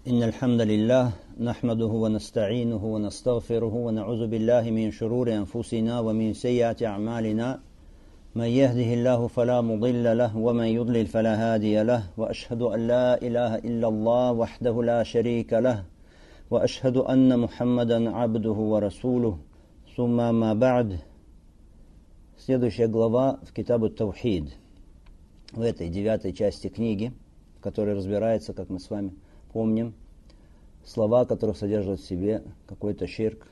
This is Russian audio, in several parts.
إن الحمد لله نحمده ونستعينه ونستغفره ونعوذ بالله من شرور أنفسنا ومن سيئات أعمالنا من يهده الله فلا مضل له ومن يضلل فلا هادي له وأشهد أن لا إله إلا الله وحده لا شريك له وأشهد أن محمدا عبده ورسوله ثم ما بعد. Следующая глава в Китабу Таухид, в этой 9 части книги, в которой разбирается, как мы с вами помним, слова, которые содержат в себе какой-то ширк,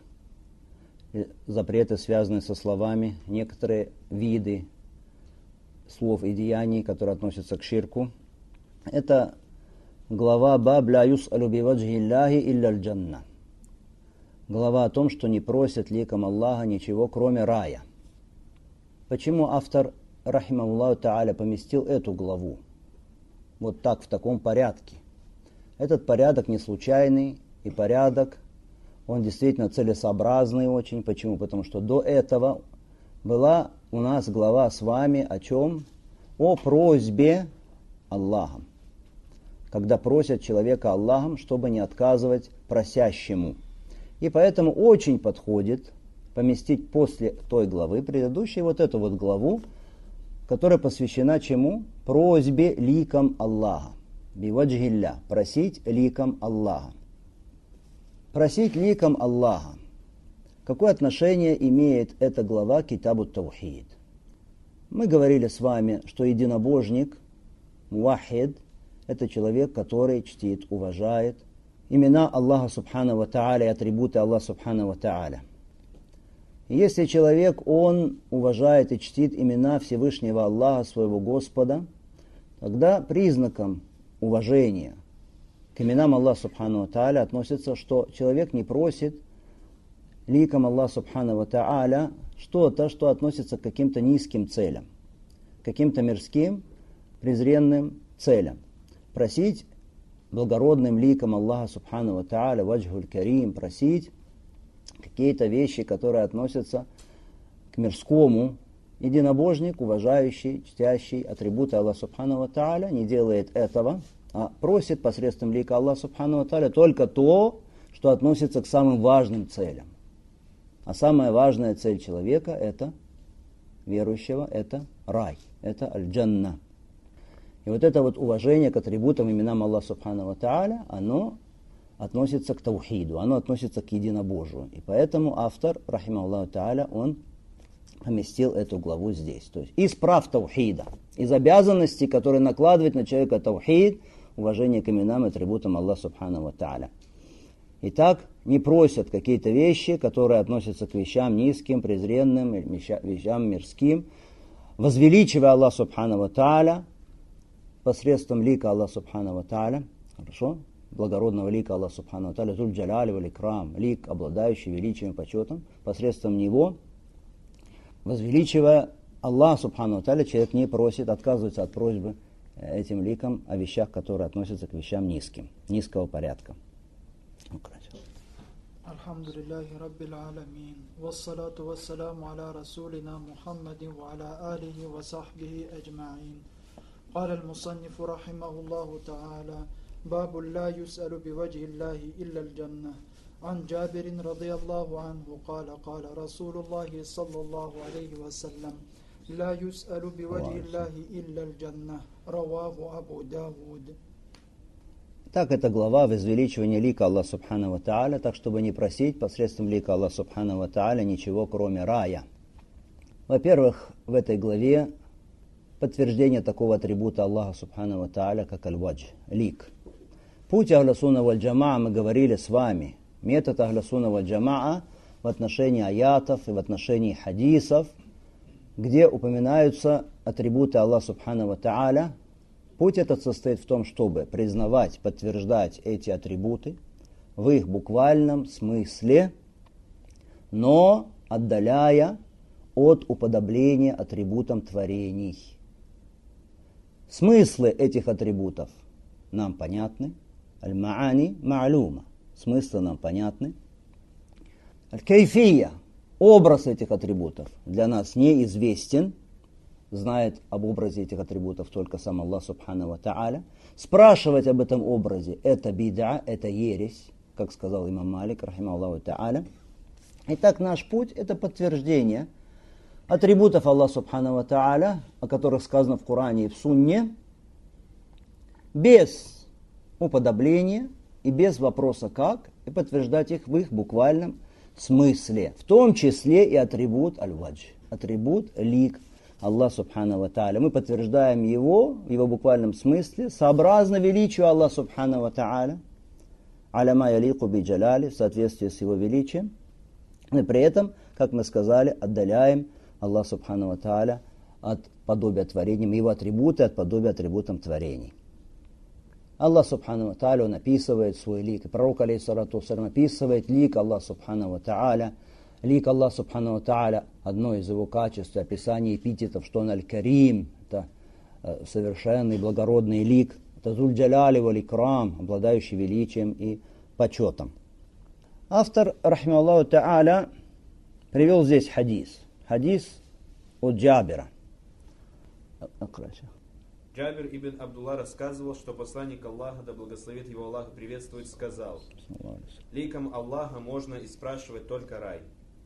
запреты, связанные со словами, некоторые виды слов и деяний, которые относятся к ширку. Это глава «Баб ла юс'алу би ваджхи Аллахи илля аль-джанна». Глава о том, что не просят ликом Аллаха ничего, кроме рая. Почему автор, рахимахуллаху та'аля, поместил эту главу вот так, в таком порядке? Этот порядок не случайный, и порядок, он действительно целесообразный очень. Почему? Потому что до этого была у нас глава с вами о чем? О просьбе Аллахом. Когда просят человека Аллахом, чтобы не отказывать просящему. И поэтому очень подходит поместить после той главы предыдущей вот эту вот главу, которая посвящена чему? Просьбе ликом Аллаха. Биваджхилля. Просить ликом Аллаха. Просить ликом Аллаха. Какое отношение имеет эта глава к Китабу Таухид? Мы говорили с вами, что единобожник, муахид, это человек, который чтит, уважает имена Аллаха Субхану ва Тааля и атрибуты Аллаха Субхану ва Тааля. Если человек, он уважает и чтит имена Всевышнего Аллаха, своего Господа, тогда признаком уважения к именам Аллаха Субхану ва Тааля относится, что человек не просит ликом Аллаха Субхану ва Тааля что-то, что относится к каким-то низким целям, каким-то мирским, презренным целям. Просить благородным ликом Аллаха Субхану ва Тааля, ваджхуль карим, просить какие-то вещи, которые относятся к мирскому. Единобожник, уважающий, чтящий атрибуты Аллаха Субхану ва Тааля, не делает этого, а просит посредством лика Аллаха Субхану ва Тааля только то, что относится к самым важным целям. А самая важная цель человека, это верующего, это рай, это аль-джанна. И вот это вот уважение к атрибутам, именам Аллаха Субхану ва Тааля, оно относится к таухиду, оно относится к единобожию. И поэтому автор, рахимахуллаху та'аля, он поместил эту главу здесь. То есть из прав таухида, из обязанностей, которые накладывает на человека таухид, уважение к именам и атрибутам Аллаха Субхану ва Тааля. Итак, не просят какие-то вещи, которые относятся к вещам низким, презренным, вещам мирским, возвеличивая Аллаха Субхану ва Тааля посредством лика Аллаха Субхану ва Тааля. Хорошо? Благородного лика Аллаха Субхану ва Тааля, зуль джаляли валь икрам, лик, обладающий величием и почетом, посредством него, возвеличивая Аллаха Субхану ва Тааля, человек не просит, отказывается от просьбы этим ликом о вещах, которые относятся к вещам низким, низкого порядка. Алхамдулиллахи Раббил Аламин. Вассалату вассаламу аля расулина Мухаммадин ва аля алихи ва сахбихи аджмаин. قال المصنف رحمه الله تعالى: باب لا يسأل بوجه الله إلا الجنة. عن جابر رضي الله عنه قال قال رسول الله صلى الله عليه وسلم: لا يسأل بوجه الله إلا الجنة. رواه أبو داود. Так, эта глава возвеличивания лика Аллаха Субхану ва Тааля, так, чтобы не просить посредством лика Аллаха Субхану ва Тааля ничего, кроме рая. Во-первых, в этой главе подтверждение такого атрибута Аллаха Субхану ва Тааля, как аль-вадж, лик. Путь Ахля Сунна валь Джамаа, мы говорили с вами, метод Ахля Сунна валь Джамаа в отношении аятов и в отношении хадисов, где упоминаются атрибуты Аллаха Субхану ва Тааля. Путь этот состоит в том, чтобы признавать, подтверждать эти атрибуты в их буквальном смысле, но отдаляя от уподобления атрибутам творений. Смыслы этих атрибутов нам понятны. Аль-ма'ани ма'лума. Смыслы нам понятны. Аль-кайфия. Образ этих атрибутов для нас неизвестен. знает об образе этих атрибутов только сам Аллах Субхану ва Тааля. Спрашивать об этом образе – это бид'a, это ересь, как сказал имам Малик, рахимахуллаху Тааля. Итак, наш путь – это подтверждение атрибутов Аллаха Субхану ва Тааля, о которых сказано в Коране и в Сунне, без уподобления и без вопроса «как», и подтверждать их в их буквальном смысле, в том числе и атрибут аль-вадж, атрибут лик Аллаха Субхану ва Тааля. Мы подтверждаем его в его буквальном смысле, сообразно величию Аллаха Субхану ва Тааля, аляма ялику би джаляли, в соответствии с его величием, и при этом, как мы сказали, отдаляем Аллаха Субхану ва Тааля от подобия творениям, его атрибуты от подобия атрибутам творений. Аллах Субхану ва Тааля, он описывает свой лик. И пророк, алейхиссалату вассалям, описывает лик Аллаха Субхану ва Тааля. Лик Аллаха Субхану ва Тааля, одно из его качеств, описание эпитетов, что он аль-Карим, это совершенный, благородный лик, это зуль-джаляли валь-икрам, обладающий величием и почетом. Автор, рахимахуллаху Тааля, привел здесь хадис. Хадис от Джабира. Джабир ибн Абдулла рассказывал, что посланник Аллаха, да благословит его Аллах и приветствует, сказал: ликом Аллаха можно и спрашивать только рай.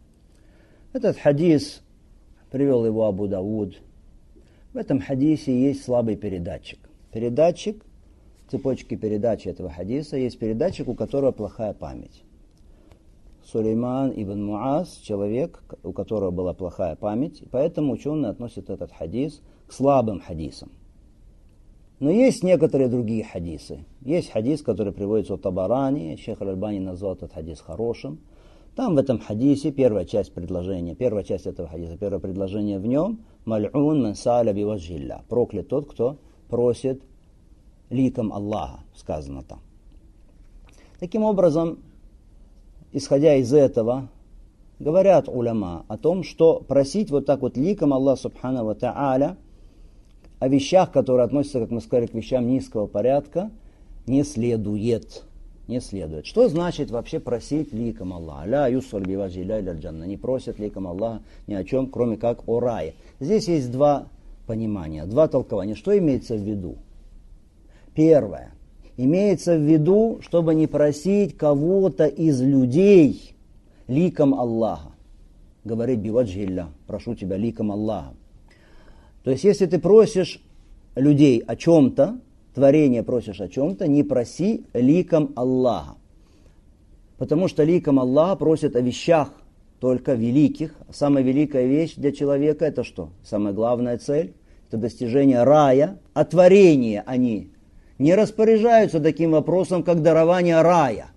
Этот хадис привел его Абу Дауд. В этом хадисе есть слабый передатчик. Передатчик, цепочки передачи этого хадиса, есть передатчик, у которого плохая память. Сулейман ибн Муаз, человек, у которого была плохая память, и поэтому ученые относят этот хадис к слабым хадисам. Но есть некоторые другие хадисы. Есть хадис, который приводится от Табарани, Шейх Аль-Альбани назвал этот хадис хорошим. Там в этом хадисе первая часть этого хадиса, первое предложение в нем: «Маль'ун ман са'аля би ваджхилля». Проклят тот, кто просит ликом Аллаха, сказано там. Таким образом, исходя из этого, говорят уляма о том, что просить вот так вот ликом Аллаха Субхану ва Тааля о вещах, которые относятся, как мы сказали, к вещам низкого порядка, не следует. Не следует. Что значит вообще просить ликом Аллаха? Ля юсаль би ваджхилля иля джанна. Не просят ликом Аллаха ни о чем, кроме как о рае. Здесь есть два понимания, два толкования. Что имеется в виду? Первое. Имеется в виду, чтобы не просить кого-то из людей ликом Аллаха. Говорить би ваджхилля, прошу тебя ликом Аллаха. То есть, если ты просишь людей о чем-то, творение просишь о чем-то, не проси ликом Аллаха. Потому что ликом Аллаха просят о вещах только великих. Самая великая вещь для человека – это что? Самая главная цель – это достижение рая. А творения они не распоряжаются таким вопросом, как дарование рая.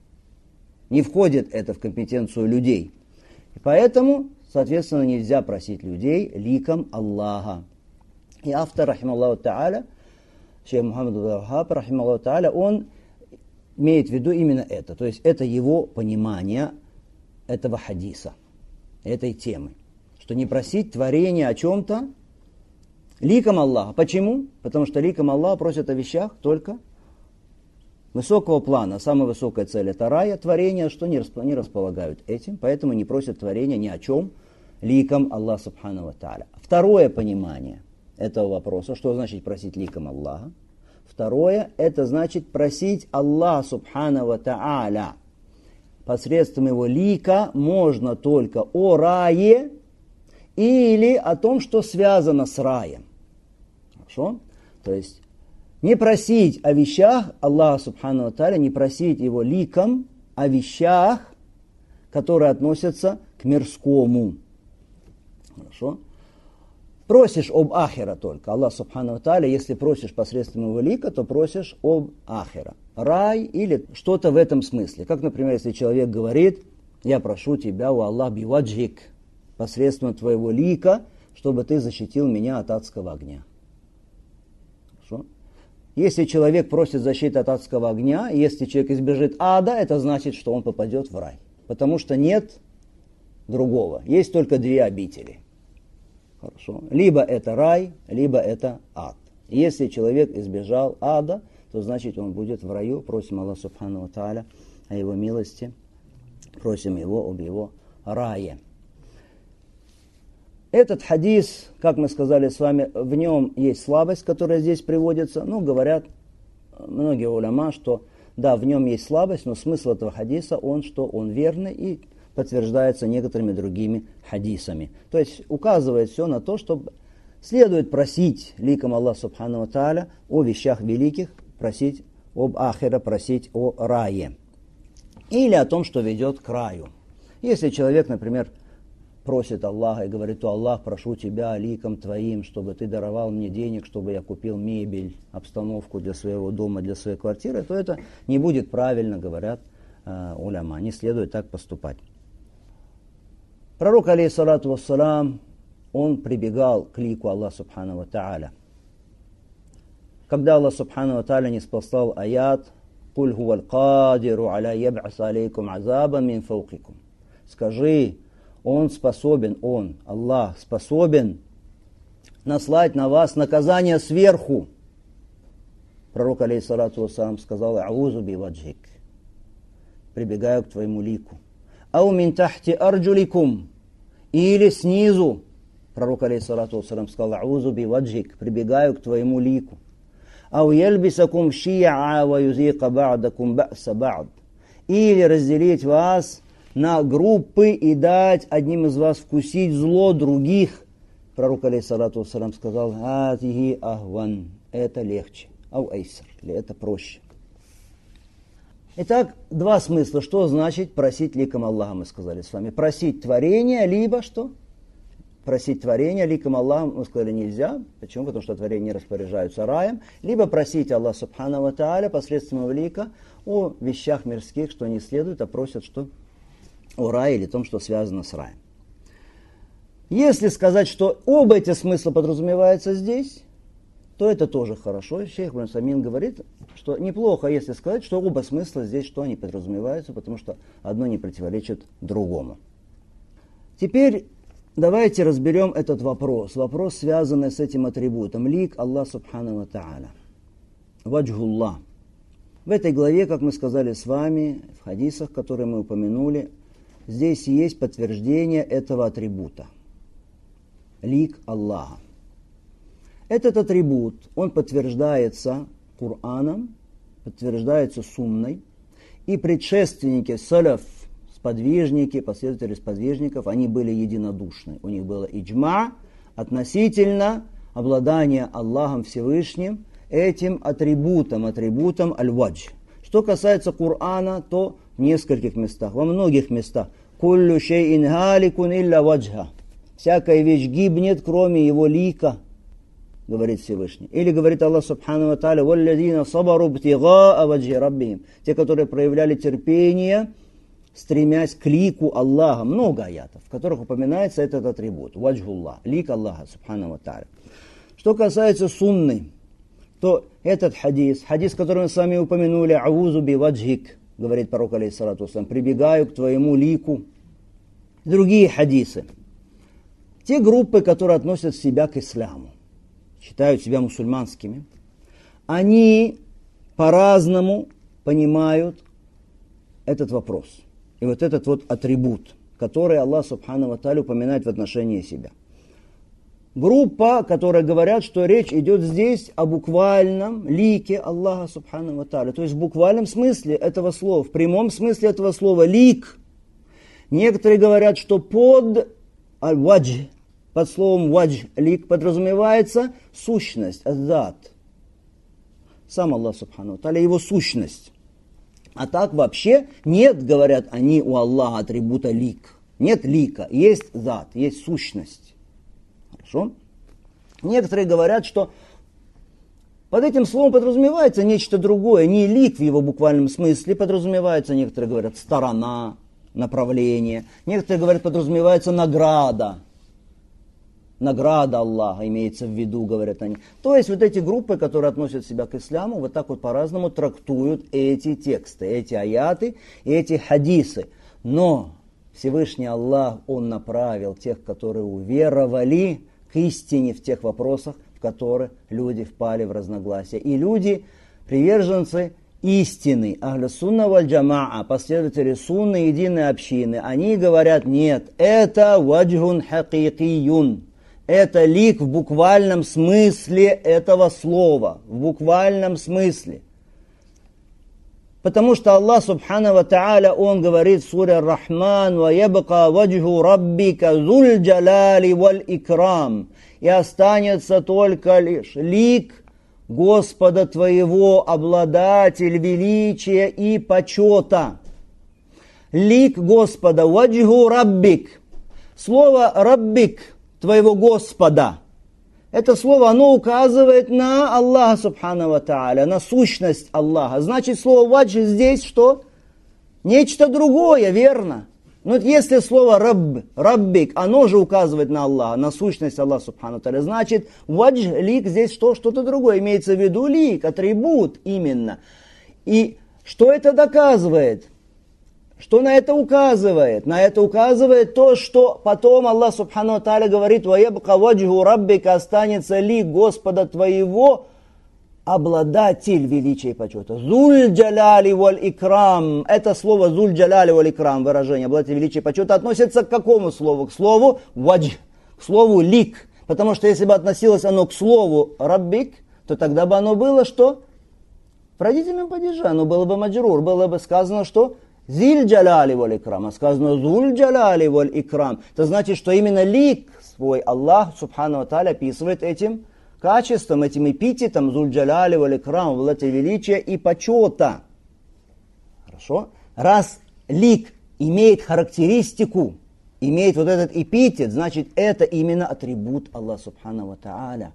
Не входит это в компетенцию людей. И поэтому, соответственно, нельзя просить людей ликом Аллаха. И автор, рахимахуллаху Тааля, шейх Мухаммад ибн Вахаб, рахимахуллаху Тааля, он имеет в виду именно это. То есть это его понимание этого хадиса, этой темы. Что не просить творения о чем-то ликом Аллаха. Почему? Потому что ликом Аллаха просят о вещах только высокого плана. Самая высокая цель – это рая. Творения, что не располагают этим, поэтому не просят творения ни о чем ликом Аллаха Субхану ва Тааля. Второе понимание этого вопроса, что значит просить ликом Аллаха? Второе – это значит просить Аллаха Субхану ва Тааля. Посредством его лика можно только о рае или о том, что связано с раем. Хорошо? То есть не просить о вещах Аллаха Субхану ва Тааля, не просить его ликом о вещах, которые относятся к мирскому. Хорошо? Просишь об ахира только. Аллах Субхану ва Тааля, если просишь посредством его лика, то просишь об ахира. Рай или что-то в этом смысле. Как, например, если человек говорит: я прошу тебя, у Аллах би ваджхик, посредством твоего лика, чтобы ты защитил меня от адского огня. Хорошо? Если человек просит защиты от адского огня, если человек избежит ада, это значит, что он попадет в рай. Потому что нет другого. Есть только две обители. Хорошо. Либо это рай, либо это ад. Если человек избежал ада, то значит он будет в раю. Просим Аллаха Субхану ва Тааля о его милости. Просим его об его рае. Этот хадис, как мы сказали с вами, в нем есть слабость, которая здесь приводится. Ну, говорят многие уляма, что да, в нем есть слабость, но смысл этого хадиса, что он верный и подтверждается некоторыми другими хадисами. То есть указывает все на то, что следует просить ликом Аллаха Субхану ва Тааля о вещах великих, просить об ахире, просить о рае. Или о том, что ведет к раю. Если человек, например, просит Аллаха и говорит: «О Аллах, прошу тебя ликом твоим, чтобы ты даровал мне денег, чтобы я купил мебель, обстановку для своего дома, для своей квартиры», то это не будет правильно, говорят уляма. Не следует так поступать. Пророк, алейхиссалату вассалам, он прибегал к лику Аллаха Субхану ва Тааля. Когда Аллах Субхану ва Тааля не спасал аят «Куль хуваль кадиру аля яб'ас алейкум азаба мин фаукикум». Скажи, Он способен, Аллах, способен наслать на вас наказание сверху. Пророк, алейхиссалату вассалам, сказал: «Аузу би ваджик», прибегаю к твоему лику. «Ау мин тахти арджуликум», или снизу. Пророк, алейхиссалату вассалам, сказал: «Аузу би ваджик», прибегаю к твоему лику. «Ау ялбисакум ши'a ва юзика ба'дакум бa'са ба'д», или разделить вас на группы и дать одним из вас вкусить зло других. Пророк, алейхиссалату вассалам, сказал: «Атихи ахван», это легче. «Ау айсар», или это проще. Итак, два смысла. Что значит просить ликом Аллаха, мы сказали с вами. Просить творение, либо что? Просить творение ликом Аллаха, мы сказали, нельзя. Почему? Потому что творения распоряжаются раем. Либо просить Аллаха Субхану ва Тааля посредством лика о вещах мирских, что не следует, а просят что? О рае или том, что связано с раем. Если сказать, что оба эти смысла подразумеваются здесь, то это тоже хорошо. Шейх Ибн Усаймин говорит, что неплохо, если сказать, что оба смысла здесь, что они подразумеваются, потому что одно не противоречит другому. Теперь давайте разберем этот вопрос. Вопрос, связанный с этим атрибутом. Лик Аллах Субхану ва Тааля. Ваджхуллах. В этой главе, как мы сказали с вами, в хадисах, которые мы упомянули, здесь есть подтверждение этого атрибута. Лик Аллаха. Этот атрибут, он подтверждается Кораном, подтверждается сунной, и предшественники салаф, сподвижники, последователи сподвижников, они были единодушны. У них было иджма относительно обладания Аллахом Всевышним этим атрибутом аль-вадж. Что касается Корана, то в нескольких местах, во многих местах. «Куллю шейин галикун илля ваджха». Всякая вещь гибнет, кроме его лика, говорит Всевышний. Или говорит Аллах Субхану ва Тааля: «Валлазина сабару бтигаа ваджхи раббихим». Те, которые проявляли терпение, стремясь к лику Аллаха. Много аятов, в которых упоминается этот атрибут. Ваджхуллах, лик Аллаха Субхану ва Тааля. Что касается сунны, то этот хадис, который мы с вами упомянули, «Аузу би ваджхик», говорит пророк, алейхиссалату вассалам, прибегаю к твоему лику. Другие хадисы. Те группы, которые относят себя к исламу, считают себя мусульманскими, они по-разному понимают этот вопрос. И вот этот вот атрибут, который Аллах Субхану ва Тааля упоминает в отношении себя. Группа, которые говорят, что речь идет здесь о буквальном лике Аллаха Субхану ва Тааля. То есть в буквальном смысле этого слова, в прямом смысле этого слова лик. Некоторые говорят, что под аль-вадж, под словом вадж, лик, подразумевается сущность, азат. Сам Аллах Субхану ва Тааля, его сущность. А так вообще нет, говорят они, у Аллаха атрибута лик. Нет лика, есть зат, есть сущность. Хорошо? Некоторые говорят, что под этим словом подразумевается нечто другое, не лик в его буквальном смысле, подразумевается, некоторые говорят, сторона, направление, некоторые говорят, подразумевается награда. Награда Аллаха имеется в виду, говорят они. То есть вот эти группы, которые относят себя к исламу, вот так вот по-разному трактуют эти тексты, эти аяты, эти хадисы. Но Всевышний Аллах, Он направил тех, которые уверовали к истине в тех вопросах, в которые люди впали в разногласия. И люди, приверженцы истины, ахлю-сунна валь-джамаа, последователи сунны, единой общины, они говорят, нет, это ваджхун хакикиюн, это лик в буквальном смысле этого слова, в буквальном смысле. Потому что Аллах Субхану ва Тааля, Он говорит в суре Ар-Рахман, «Ва ябка ваджху раббика зуль джаляли валь икрам», и останется только лишь лик Господа твоего, обладатель величия и почета. Лик Господа, ваджху раббик. Слово раббик, твоего Господа. Это слово, оно указывает на Аллаха Субхану ва Тааля, на сущность Аллаха. Значит, слово вадж здесь что? Нечто другое, верно? Но если слово раббик, оно же указывает на Аллаха, на сущность Аллаха Субхану ва Тааля. Значит, вадж, лик здесь что? Что-то другое. Имеется в виду лик, атрибут именно. И что это доказывает? Что на это указывает? На это указывает то, что потом Аллах Субхану ва Тааля говорит, «Ваябка ваджху раббика», останется лик Господа твоего, обладатель величия и почета. Зуль джаляли валь икрам. Это слово зуль джаляли валь икрам, выражение обладатель величия и почета, относится к какому слову? К слову вадж, к слову лик. Потому что если бы относилось оно к слову раббик, то тогда бы оно было что? В родительном падеже. Оно было бы маджрур. Было бы сказано, что Зиль джаляли валь икрам, а сказано зуль джаляли валь икрам. Это значит, что именно лик свой Аллах Субхану ва Тааля описывает этим качеством, этим эпитетом зуль джаляли валь икрам, обладатель величия и почета. Хорошо? Раз лик имеет характеристику, имеет вот этот эпитет, значит, это именно атрибут Аллаха Субхану ва Тааля.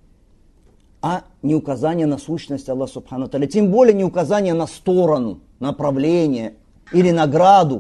А не указание на сущность Аллаха Субхану ва Тааля, тем более не указание на сторону, направление или награду.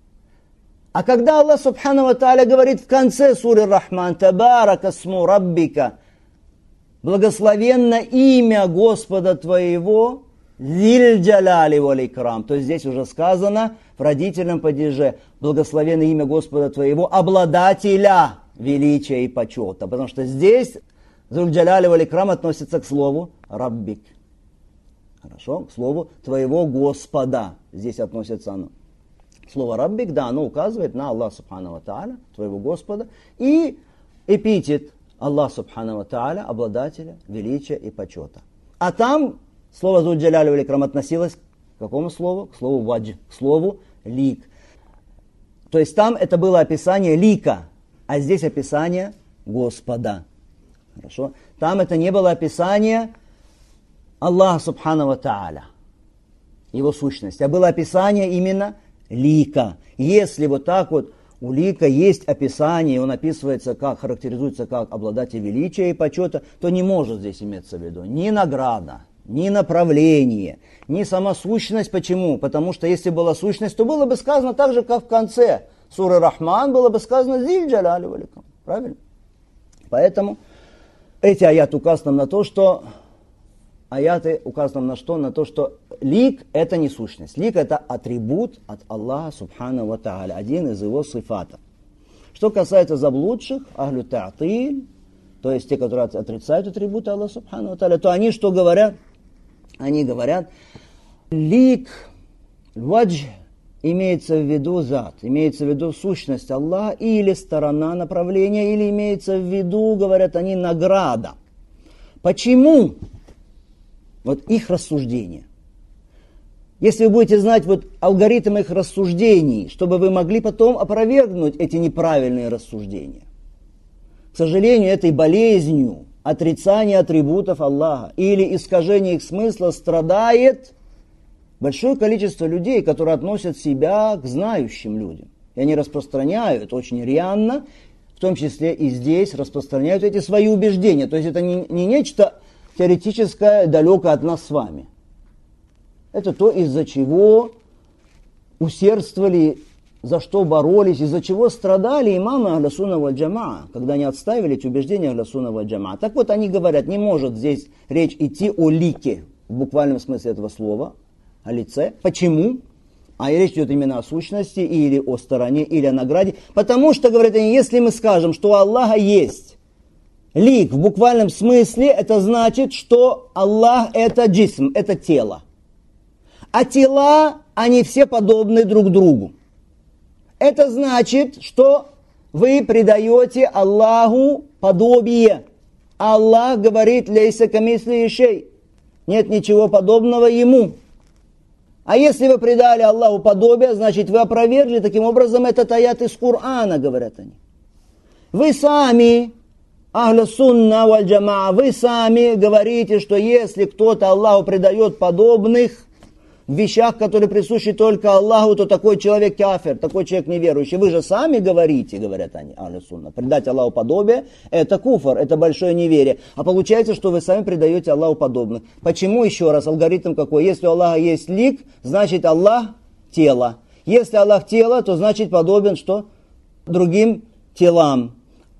А когда Аллах Субхану ва Тааля говорит в конце суры Рахман, «Табарака сму раббика», благословенно имя Господа твоего, «Зиль джаляли валь икрам», то есть здесь уже сказано в родительном падеже, благословенно имя Господа твоего, обладателя величия и почета. Потому что здесь «Зуль джаляли валь икрам» относится к слову «раббик». Хорошо? К слову твоего Господа. Здесь относится оно. Слово раббик, да, оно указывает на Аллаха Субхану ва Тааля, твоего Господа, и эпитет Аллах Субхану ва Тааля, обладателя величия и почета. А там слово зуль джаляли валь икрам относилось к какому слову? К слову вадж, к слову лик. То есть там это было описание лика, а здесь описание Господа. Хорошо? Там это не было описание Аллаха Субхану ва Тааля, его сущность, а было описание именно лика. Если вот так вот у лика есть описание, он описывается как, характеризуется как обладатель величия и почета, то не может здесь иметься в виду ни награда, ни направление, ни сама сущность. Почему? Потому что если была сущность, то было бы сказано так же, как в конце суры Рахман, было бы сказано «Зиль джаляли валь икрам». Правильно? Поэтому эти аяты указывают нам на то, что на то, что лик это не сущность. Лик это атрибут от Аллаха Субхану ва Тааля, один из его сифатов. Что касается заблудших, ахлю та'тиль, то есть те, которые отрицают атрибуты Аллаха Субхану ва Тааля, то они что говорят? Они говорят, лик, вадж, имеется в виду зат, имеется в виду сущность Аллаха, или сторона направления, или имеется в виду, говорят они, награда. Почему? Вот их рассуждение. Если вы будете знать вот алгоритм их рассуждений, чтобы вы могли потом опровергнуть эти неправильные рассуждения. К сожалению, этой болезнью отрицания атрибутов Аллаха или искажения их смысла страдает большое количество людей, которые относят себя к знающим людям. И они распространяют очень рьяно, в том числе и здесь, распространяют эти свои убеждения. То есть это не нечто теоретическое, далекое от нас с вами. Это то, из-за чего усердствовали, за что боролись, из-за чего страдали имамы Ахлю-сунна валь-джамаа, когда они отстаивали эти убеждения Ахлю-сунна валь-джамаа. Так вот, они говорят, не может здесь речь идти о лике, в буквальном смысле этого слова, о лице. Почему? А речь идет именно о сущности, или о стороне, или о награде. Потому что, говорят они, если мы скажем, что у Аллаха есть лик в буквальном смысле, это значит, что Аллах это джисм, это тело. А тела, они все подобны друг другу. Это значит, что вы придаете Аллаху подобие. Аллах говорит: «Лейса камисли шей». Нет ничего подобного Ему. А если вы придали Аллаху подобие, значит вы опровергли таким образом этот аят из Корана, говорят они. Вы сами, ахля сунна валь джамаа, вы сами говорите, что если кто-то Аллаху придает подобных в вещах, которые присущи только Аллаху, то такой человек кафир, такой человек неверующий. Вы же сами говорите, говорят они, ахля сунна, придать Аллаху подобие – это куфр, это большое неверие. А получается, что вы сами придаете Аллаху подобных. Почему, еще раз, алгоритм какой? Если у Аллаха есть лик, значит Аллах – тело. Если Аллах – тело, то значит подобен что? Другим телам.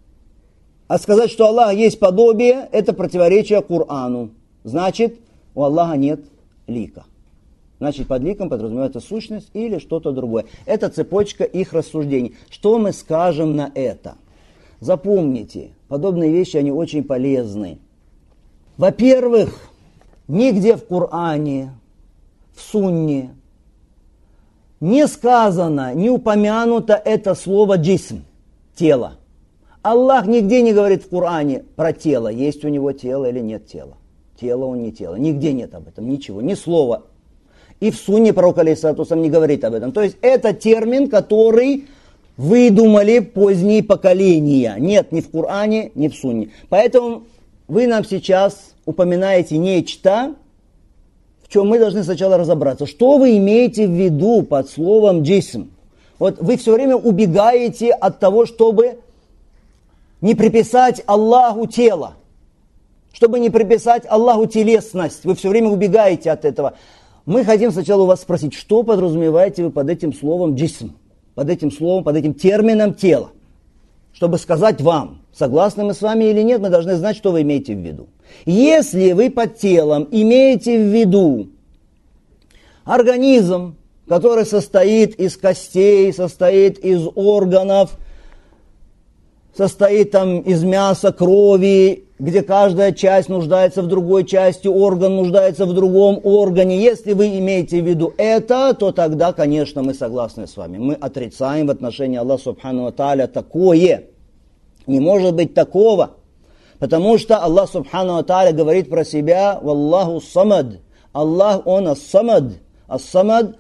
А сказать, что Аллах есть подобие, это противоречие Корану. Значит, у Аллаха нет лика. Значит, под ликом подразумевается сущность или что-то другое. Это цепочка их рассуждений. Что мы скажем на это? Запомните, подобные вещи, они очень полезны. Во-первых, нигде в Коране, в Сунне не сказано, не упомянуто это слово джисм, тело. Аллах нигде не говорит в Коране про тело, есть у него тело или нет тела. Тело он не тело. Нигде нет об этом, ничего, ни слова. И в Сунне пророк алейхиссалату вассалям не говорит об этом. То есть это термин, который выдумали поздние поколения. Нет ни в Коране, ни в Сунне. Поэтому вы нам сейчас упоминаете нечто, в чем мы должны сначала разобраться. Что вы имеете в виду под словом джисм? Вот вы все время убегаете от того, чтобы не приписать Аллаху тело. Чтобы не приписать Аллаху телесность. Вы все время убегаете от этого. Мы хотим сначала у вас спросить, что подразумеваете вы под этим словом джисм, под этим словом, под этим термином тело. Чтобы сказать вам, согласны мы с вами или нет, мы должны знать, что вы имеете в виду. Если вы под телом имеете в виду организм, который состоит из костей, состоит из органов, состоит там из мяса, крови, где каждая часть нуждается в другой части, орган нуждается в другом органе. Если вы имеете в виду это, то тогда, конечно, мы согласны с вами. Мы отрицаем в отношении Аллаха Субхану ва Тааля такое. Не может быть такого. Потому что Аллах Субхану ва Тааля говорит про себя: «Валлаху самад». Аллах, Он ас-самад. Ас-самад.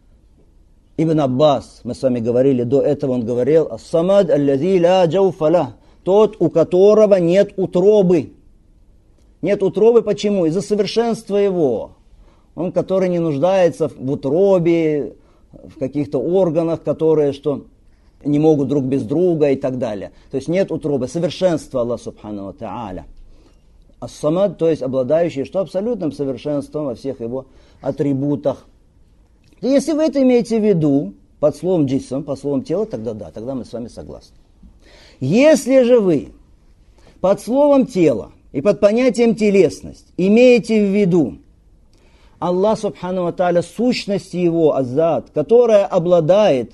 Ибн Аббас, мы с вами говорили, до этого он говорил: «Ас-самад аллази ла джауфа. Тот, у которого нет утробы. Нет утробы почему? Из-за совершенства его. Он, который не нуждается в утробе, в каких-то органах, которые что, не могут друг без друга и так далее. То есть нет утробы, совершенство Аллаха Субхану ва Тааля. Ас-самад, то есть обладающий что? Абсолютным совершенством во всех его атрибутах. И если вы это имеете в виду под словом джисм, под словом тело, тогда да, тогда мы с вами согласны. Если же вы под словом тело и под понятием телесность имеете в виду Аллах Субхану ва Тааля, сущность Его, аззат, которая обладает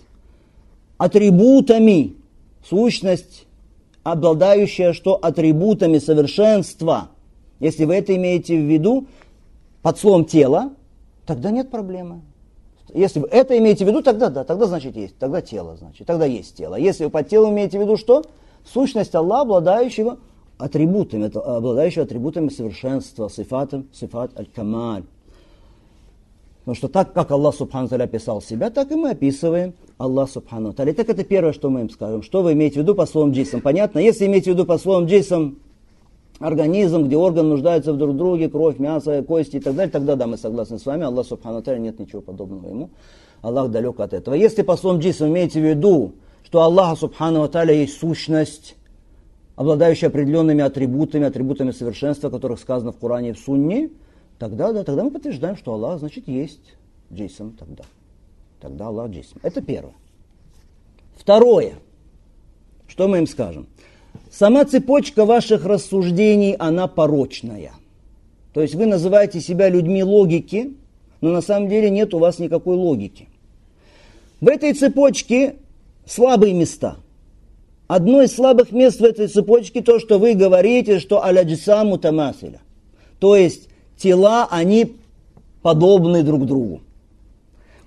атрибутами, сущность, обладающая что? Атрибутами совершенства, если вы это имеете в виду под словом тело, тогда нет проблемы. Если вы это имеете в виду, тогда да, тогда значит есть, тогда тело, значит, тогда есть тело. Если вы под телом имеете в виду что? Сущность Аллаха, обладающего атрибутами, обладающего атрибутами совершенства, сифат аль-камаль. Потому что так, как Аллах Субхану Тааля описал себя, так и мы описываем Аллах Субхану Тааля. Так это первое, что мы им скажем. Что вы имеете в виду по словам джисм? Понятно? Если имеете в виду по словам джисм организм, где органы нуждаются в друг друге, кровь, мясо, кости и так далее, тогда да, мы согласны с вами. Аллах Субхану Тааля, нет ничего подобного ему. Аллах далек от этого. Если по словам джисм имеете в виду, что Аллах Субхану Тааля есть сущность, обладающая определенными атрибутами совершенства, о которых сказано в Коране и в Сунне, тогда да, тогда мы подтверждаем, что Аллах, значит, есть джисм тогда. Тогда Аллах джисм. Это первое. Второе. Что мы им скажем? Сама цепочка ваших рассуждений, она порочная. То есть вы называете себя людьми логики, но на самом деле нет у вас никакой логики. В этой цепочке слабые места. Одно из слабых мест в этой цепочке то, что вы говорите, что аля-джиса мутамасиля. То есть тела, они подобны друг другу.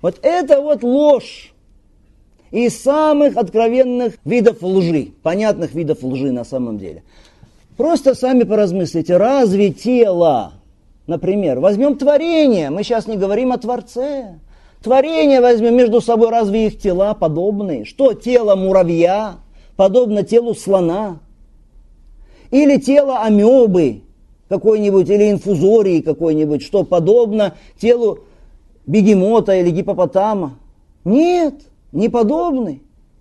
Вот это вот ложь. Из самых откровенных видов лжи, понятных видов лжи на самом деле. Просто сами поразмыслите, разве тело, например, возьмем творение, мы сейчас не говорим о Творце, творение возьмем между собой, разве их тела подобны? Что тело муравья подобно телу слона? Или тело амебы какой-нибудь, или инфузории какой-нибудь, что подобно телу бегемота или гиппопотама? Нет, не подобны.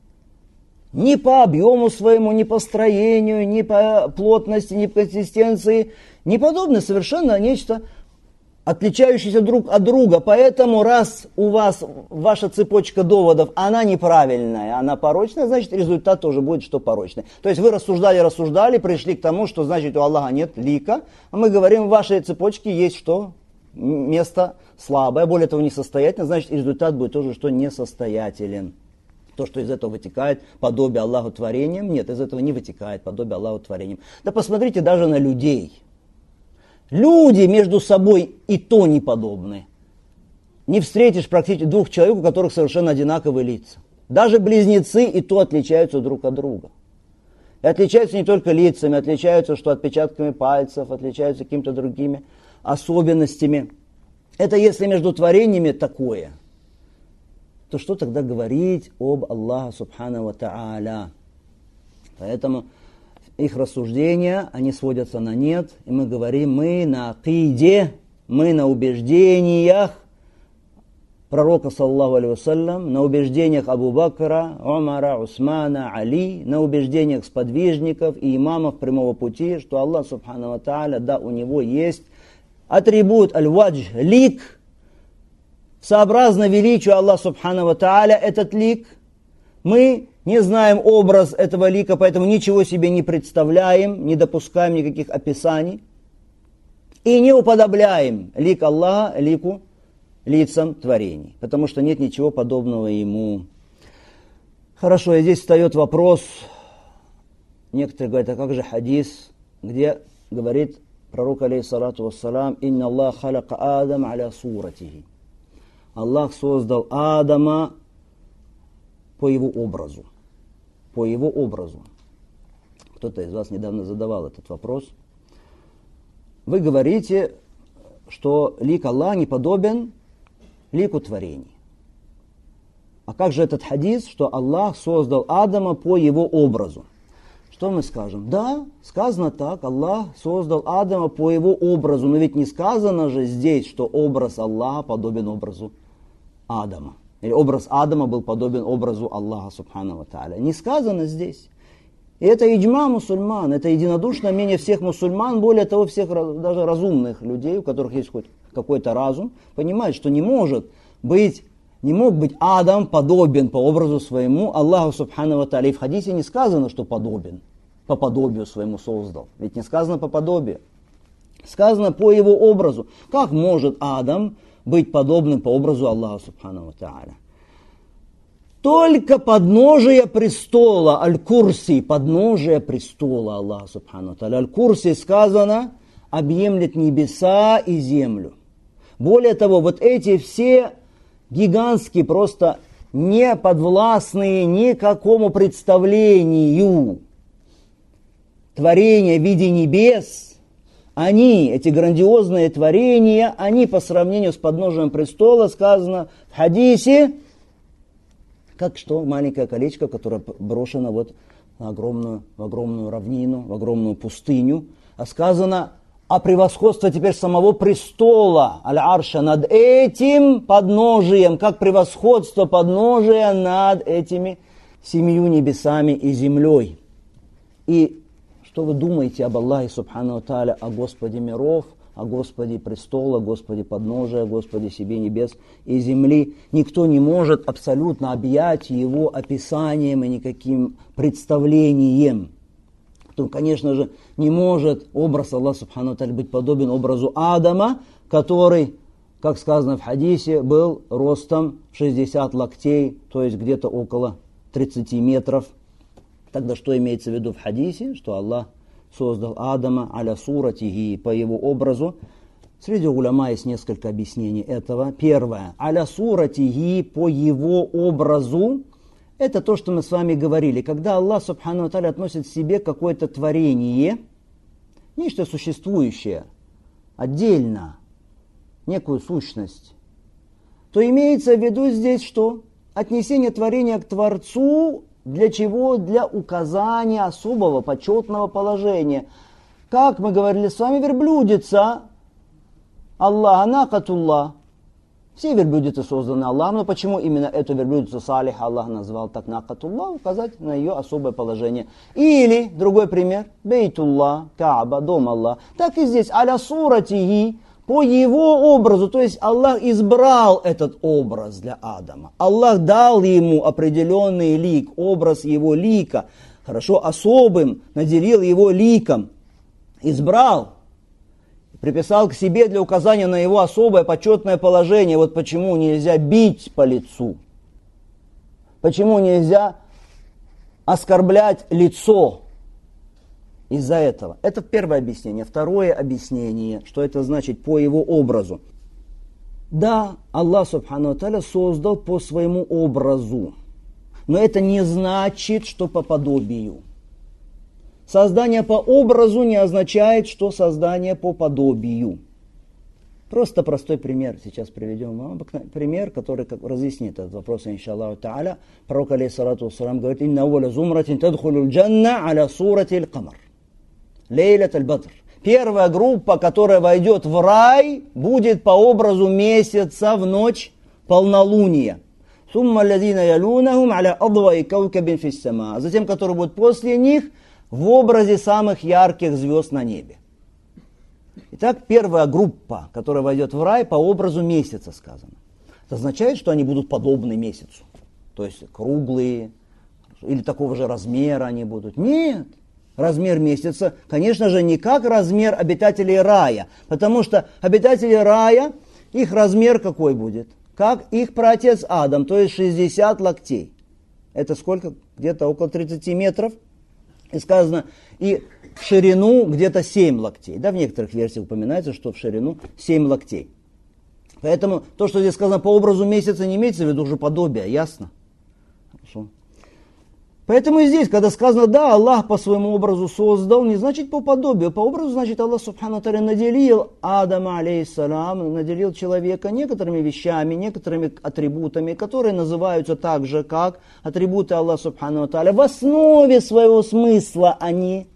Ни по объему своему, ни по строению, ни по плотности, ни по консистенции. Не подобны совершенно, нечто отличающееся друг от друга. Поэтому раз у вас ваша цепочка доводов, она неправильная, она порочная, значит результат тоже будет, что порочный. То есть вы рассуждали, пришли к тому, что значит у Аллаха нет лика. А мы говорим, в вашей цепочке есть что? Место слабое, более того, несостоятельное, значит результат будет тоже, что несостоятелен. То, что из этого вытекает подобие Аллаху творением, нет, из этого не вытекает подобие Аллаху творением. Да посмотрите даже на людей. Люди между собой и то не подобны. Не встретишь практически двух человек, у которых совершенно одинаковые лица. Даже близнецы и то отличаются друг от друга. И отличаются не только лицами, отличаются что отпечатками пальцев, отличаются какими-то другими особенностями. Это если между творениями такое, то что тогда говорить об Аллахе Субхану ва Тааля? Поэтому их рассуждения, они сводятся на нет, и мы говорим, мы на акиде, мы на убеждениях пророка, саллаллаху алейхи вассалям, на убеждениях Абу Бакра, Умара, Усмана, Али, на убеждениях сподвижников и имамов прямого пути, что Аллах Субхану ва Тааля, да, у него есть атрибут аль-вадж, лик, сообразно величию Аллаха Субхану ва Тааля этот лик. Мы не знаем образ этого лика, поэтому ничего себе не представляем, не допускаем никаких описаний. И не уподобляем лик Аллаха лику лицам творений, потому что нет ничего подобного ему. Хорошо, и здесь встает вопрос, некоторые говорят, а как же хадис, где говорит пророк, алейхиссалату вассалам, «Инна Аллах халака Адам аля суратихи». Аллах создал Адама по его образу. По его образу. Кто-то из вас недавно задавал этот вопрос. Вы говорите, что лик Аллаха не подобен лику творений. А как же этот хадис, что Аллах создал Адама по его образу? Что мы скажем? Да, сказано так, Аллах создал Адама по его образу, но ведь не сказано же здесь, что образ Аллаха подобен образу Адама. Или образ Адама был подобен образу Аллаха Субхану ва Тааля. Не сказано здесь. И это иджма мусульман, это единодушное мнение всех мусульман, более того, всех даже разумных людей, у которых есть хоть какой-то разум, понимают, что не мог быть Адам подобен по образу своему Аллаху Субхану ва Тааля. И в хадисе не сказано, что подобен, по подобию своему создал. Ведь не сказано по подобию. Сказано по его образу. Как может Адам быть подобным по образу Аллаха Субхану ва Тааля? Только подножие престола, аль-Курси, подножие престола Аллаха Субхану ва Тааля. Аль-Курси сказано, объемлет небеса и землю. Более того, вот эти все гигантские, просто не подвластные никакому представлению творения в виде небес, они, эти грандиозные творения, они по сравнению с подножием престола, сказано в хадисе, как что маленькое колечко, которое брошено вот в огромную равнину, в огромную пустыню, а сказано о превосходстве теперь самого престола, аль-арша, над этим подножием, как превосходство подножия над этими 7 небесами и землей. И что вы думаете об Аллахе Субхану ва Тааля, о Господе миров, о Господе престола, Господе подножия, Господе себе небес и земли? Никто не может абсолютно объять его описанием и никаким представлением. То, конечно же, не может образ Аллаха Субхану ва Тааля быть подобен образу Адама, который, как сказано в хадисе, был ростом 60 локтей, то есть где-то около 30 метров. Тогда что имеется в виду в хадисе? Что Аллах создал Адама аля суратихи, по его образу, Среди уляма есть несколько объяснений этого. Первое. Аля суратихи, по его образу. Это то, что мы с вами говорили. Когда Аллах Субхану ва Тааля относит к себе какое-то творение, нечто существующее, отдельно, некую сущность, то имеется в виду здесь что? Отнесение творения к Творцу. Для чего? Для указания особого почетного положения. Как мы говорили с вами, верблюдица, Аллах, накатуллах. Все верблюдицы созданы Аллахом, но почему именно эту верблюдицу Салих Аллах назвал так накатуллах? Указать на ее особое положение. Или, другой пример, Бейтуллах, Кааба, дом Аллах. Так и здесь, аля суратихи, по его образу, то есть Аллах избрал этот образ для Адама. Аллах дал ему определенный лик, образ его лика, хорошо, особым, наделил его ликом, избрал, приписал к себе для указания на его особое почетное положение. Вот почему нельзя бить по лицу, почему нельзя оскорблять лицо. Из-за этого. Это первое объяснение. Второе объяснение, что это значит по его образу. Да, Аллах Субхану ва Тааля создал по своему образу. Но это не значит, что по подобию. Создание по образу не означает, что создание по подобию. Просто простой пример. Сейчас приведем вам пример, который разъяснит этот вопрос, иншаллаху та'аля. Пророк, алейхиссалату вассалам, говорит: «Инна авваля зумратин тадхулю джанна аля сурати аль-камар». Лейлят аль-Бадр. Первая группа, которая войдет в рай, будет по образу месяца в ночь полнолуния. Сумма алладина ялунахум аля адваи каукабин фис сама. Затем, которые будут после них, в образе самых ярких звезд на небе. Итак, первая группа, которая войдет в рай, по образу месяца сказано. Это означает, что они будут подобны месяцу. То есть круглые, или такого же размера они будут. Нет. Размер месяца, конечно же, не как размер обитателей рая. Потому что обитатели рая, их размер какой будет? Как их праотец Адам, то есть 60 локтей. Это сколько? Где-то около 30 метров. И сказано, и в ширину где-то 7 локтей. Да, в некоторых версиях упоминается, что в ширину 7 локтей. Поэтому то, что здесь сказано по образу месяца, не имеется в виду уже подобие, ясно? Хорошо. Поэтому и здесь, когда сказано, да, Аллах по своему образу создал, не значит по подобию. По образу, значит, Аллах Субхану ва Тааля наделил Адама, алейхиссалам, наделил человека некоторыми вещами, некоторыми атрибутами, которые называются так же, как атрибуты Аллаха Субхану ва Тааля. В основе своего смысла они,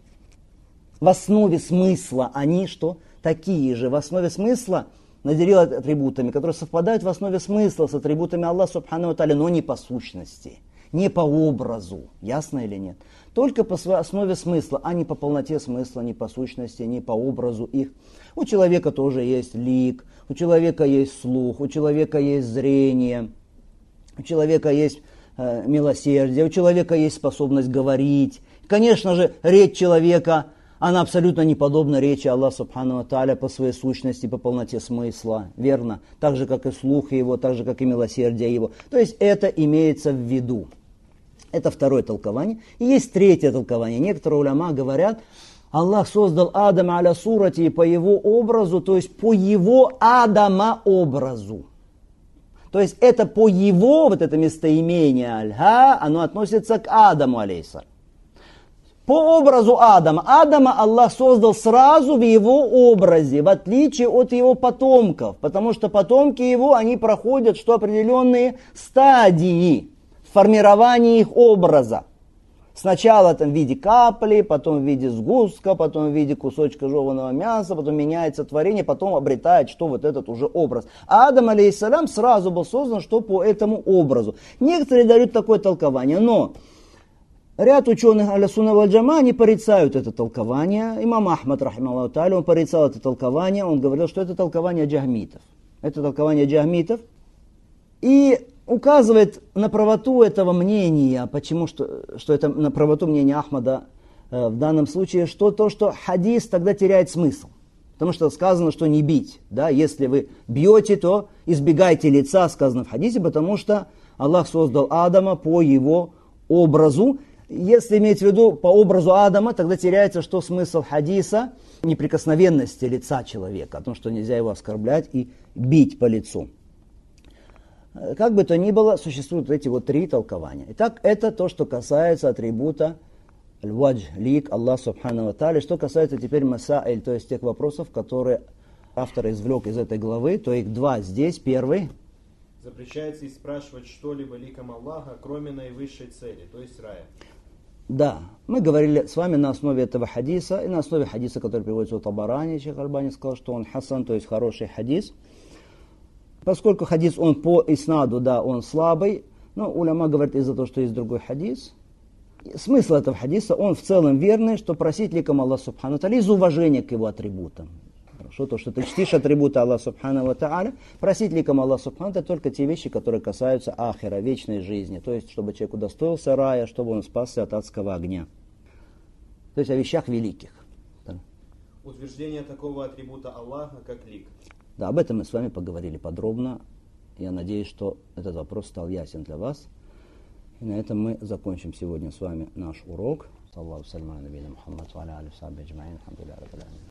что? Такие же. В основе смысла наделил основе которые совпадают в основе смысла с атрибутами Аллаха Субхану ва Тааля, но не по сущности. Не по образу, ясно или нет? Только по основе смысла, а не по полноте смысла, не по сущности, не по образу их. У человека тоже есть лик, у человека есть слух, у человека есть зрение, у человека есть милосердие, у человека есть способность говорить. Конечно же, речь человека, она абсолютно не подобна речи Аллаха Субхану ва Тааля по своей сущности, по полноте смысла, верно? Так же, как и слух его, так же, как и милосердие его. То есть это имеется в виду. Это второе толкование. И есть третье толкование. Некоторые уляма говорят, Аллах создал Адама аля сурати по его образу, то есть по его Адама образу. То есть это по его, вот это местоимение аль-ха, оно относится к Адаму алейхиссалам. По образу Адама. Адама Аллах создал сразу в его образе, в отличие от его потомков. Потому что потомки его, они проходят что определенные стадии формирования их образа. Сначала там в виде капли, потом в виде сгустка, потом в виде кусочка жеваного мяса, потом меняется творение, потом обретает, что вот этот уже образ. А Адам, алейхиссалям, сразу был создан, что по этому образу. Некоторые дают такое толкование, но ряд ученых аля сунна валь джама, они порицают это толкование. Имам Ахмад, рахимахуллаху тааля, он порицал это толкование, он говорил, что это толкование джахмитов. Это толкование джахмитов. И указывает на правоту этого мнения, почему, что это на правоту мнения Ахмада в данном случае, что то, что хадис тогда теряет смысл. Потому что сказано, что не бить. Да? Если вы бьете, то избегайте лица, сказано в хадисе, потому что Аллах создал Адама по его образу. Если иметь в виду по образу Адама, тогда теряется что смысл хадиса неприкосновенности лица человека, о том, что нельзя его оскорблять и бить по лицу. Как бы то ни было, существуют эти вот три толкования. Итак, это то, что касается атрибута аль-вадж, лик, Аллах субхану ва тааля. Что касается теперь масаиль, то есть тех вопросов, которые автор извлек из этой главы, то их два здесь. Первый. Запрещается и спрашивать что-либо ликом Аллаха, кроме наивысшей цели, то есть рая. Да, мы говорили с вами на основе этого хадиса, и на основе хадиса, который приводится у Табарани, Шейх Альбани сказал, что он хасан, то есть хороший хадис. Поскольку хадис, он по иснаду, да, он слабый, но уляма говорит из-за того, что есть другой хадис. Смысл этого хадиса, он в целом верный, что просить ликом Аллаха субхану ва тааля из уважения к его атрибутам. Хорошо, то, что ты чтишь атрибуты Аллаха субхану ва тааля, просить ликом Аллаха субхану ва тааля только те вещи, которые касаются ахира, вечной жизни. То есть, чтобы человек удостоился рая, чтобы он спасся от адского огня. То есть, о вещах великих. Утверждение такого атрибута Аллаха, как лик. Да, об этом мы с вами поговорили подробно. Я надеюсь, что этот вопрос стал ясен для вас. И на этом мы закончим сегодня с вами наш урок. Аллаху саляму аля набийина Мухаммад ва аля алихи ва сахбихи аджмаин. Алхамдулиллахи раббил аламин.